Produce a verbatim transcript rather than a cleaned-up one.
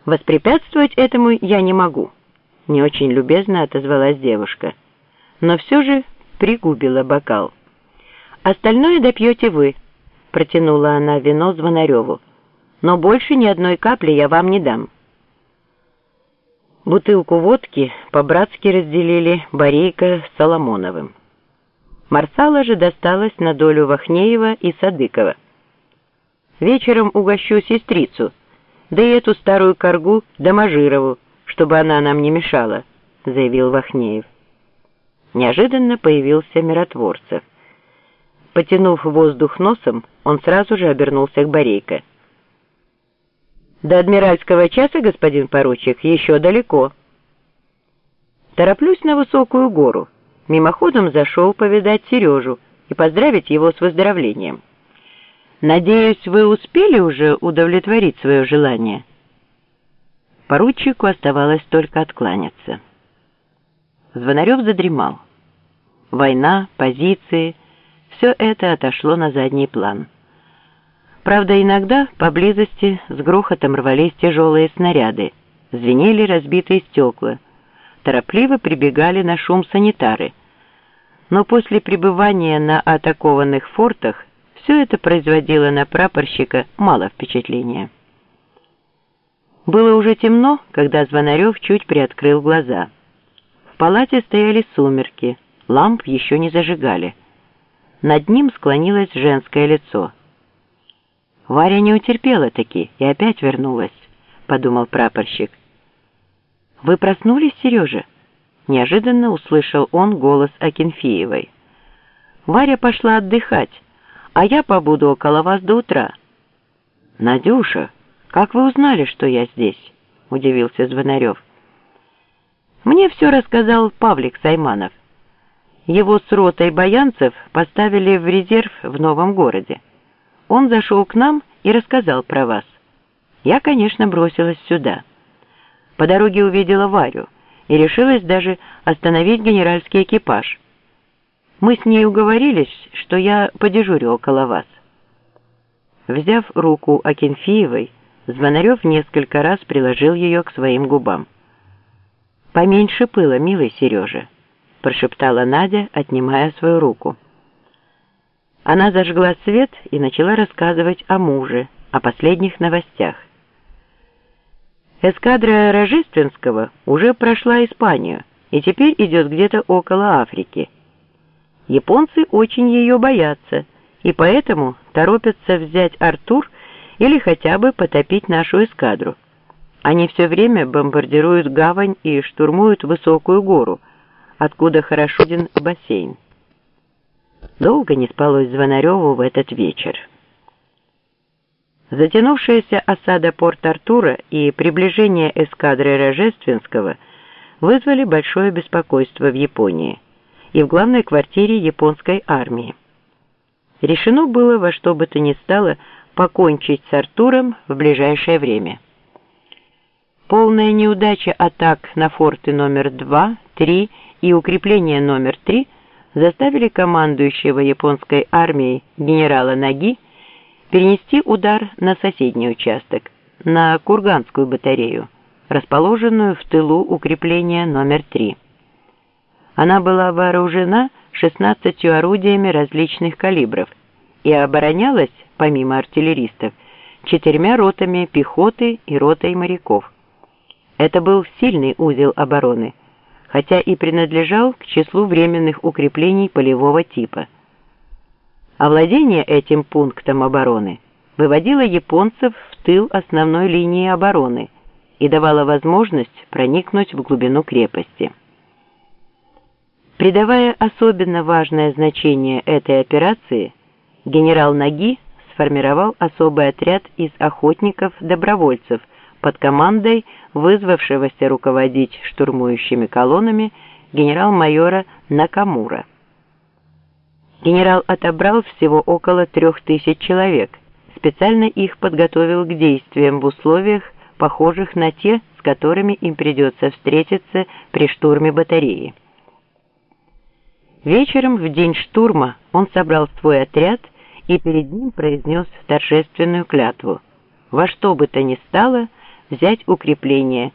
«Воспрепятствовать этому я не могу», — не очень любезно отозвалась девушка, но все же пригубила бокал. «Остальное допьете вы», — протянула она вино Звонареву, «но больше ни одной капли я вам не дам». Бутылку водки по-братски разделили Борейко с Соломоновым. Марсала же досталась на долю Вахнеева и Садыкова. «Вечером угощу сестрицу, да и эту старую коргу Доможирову, чтобы она нам не мешала», — заявил Вахнеев. Неожиданно появился Миротворцев. Потянув воздух носом, он сразу же обернулся к Борейко. «До адмиральского часа, господин поручик, еще далеко. Тороплюсь на высокую гору. Мимоходом зашел повидать Сережу и поздравить его с выздоровлением. Надеюсь, вы успели уже удовлетворить свое желание?» Поручику оставалось только откланяться. Звонарев задремал. Война, позиции — все это отошло на задний план. Правда, иногда поблизости с грохотом рвались тяжелые снаряды, звенели разбитые стекла, торопливо прибегали на шум санитары. Но после пребывания на атакованных фортах все это производило на прапорщика мало впечатления. Было уже темно, когда Звонарев чуть приоткрыл глаза. В палате стояли сумерки, ламп еще не зажигали. Над ним склонилось женское лицо. «Варя не утерпела-таки и опять вернулась», — подумал прапорщик. «Вы проснулись, Сережа?» Неожиданно услышал он голос Акинфеевой. «Варя пошла отдыхать, а я побуду около вас до утра». «Надюша, как вы узнали, что я здесь?» — удивился Звонарев. «Мне все рассказал Павлик Сайманов. Его с ротой баянцев поставили в резерв в новом городе. Он зашел к нам и рассказал про вас. Я, конечно, бросилась сюда. По дороге увидела Варю и решилась даже остановить генеральский экипаж. Мы с ней уговорились, что я подежурю около вас». Взяв руку Акинфеевой, Звонарев несколько раз приложил ее к своим губам. «Поменьше пыла, милый Сережа», — прошептала Надя, отнимая свою руку. Она зажгла свет и начала рассказывать о муже, о последних новостях. Эскадра Рожественского уже прошла Испанию и теперь идет где-то около Африки. Японцы очень ее боятся и поэтому торопятся взять Артур или хотя бы потопить нашу эскадру. Они все время бомбардируют гавань и штурмуют высокую гору, откуда хорошо виден бассейн. Долго не спалось Звонареву в этот вечер. Затянувшаяся осада Порт-Артура и приближение эскадры Рожественского вызвали большое беспокойство в Японии и в главной квартире японской армии. Решено было во что бы то ни стало покончить с Артуром в ближайшее время. Полная неудача атак на форты номер два, три и укрепление номер три заставили командующего японской армией генерала Наги перенести удар на соседний участок, на Курганскую батарею, расположенную в тылу укрепления номер три. Она была вооружена шестнадцатью орудиями различных калибров и оборонялась, помимо артиллеристов, четырьмя ротами пехоты и ротой моряков. Это был сильный узел обороны, хотя и принадлежал к числу временных укреплений полевого типа. Овладение этим пунктом обороны выводило японцев в тыл основной линии обороны и давало возможность проникнуть в глубину крепости. Придавая особенно важное значение этой операции, генерал Наги сформировал особый отряд из охотников-добровольцев под командой вызвавшегося руководить штурмующими колоннами генерал-майора Накамура. Генерал отобрал всего около трех тысяч человек, специально их подготовил к действиям в условиях, похожих на те, с которыми им придется встретиться при штурме батареи. Вечером в день штурма он собрал свой отряд и перед ним произнес торжественную клятву: во что бы то ни стало взять укрепление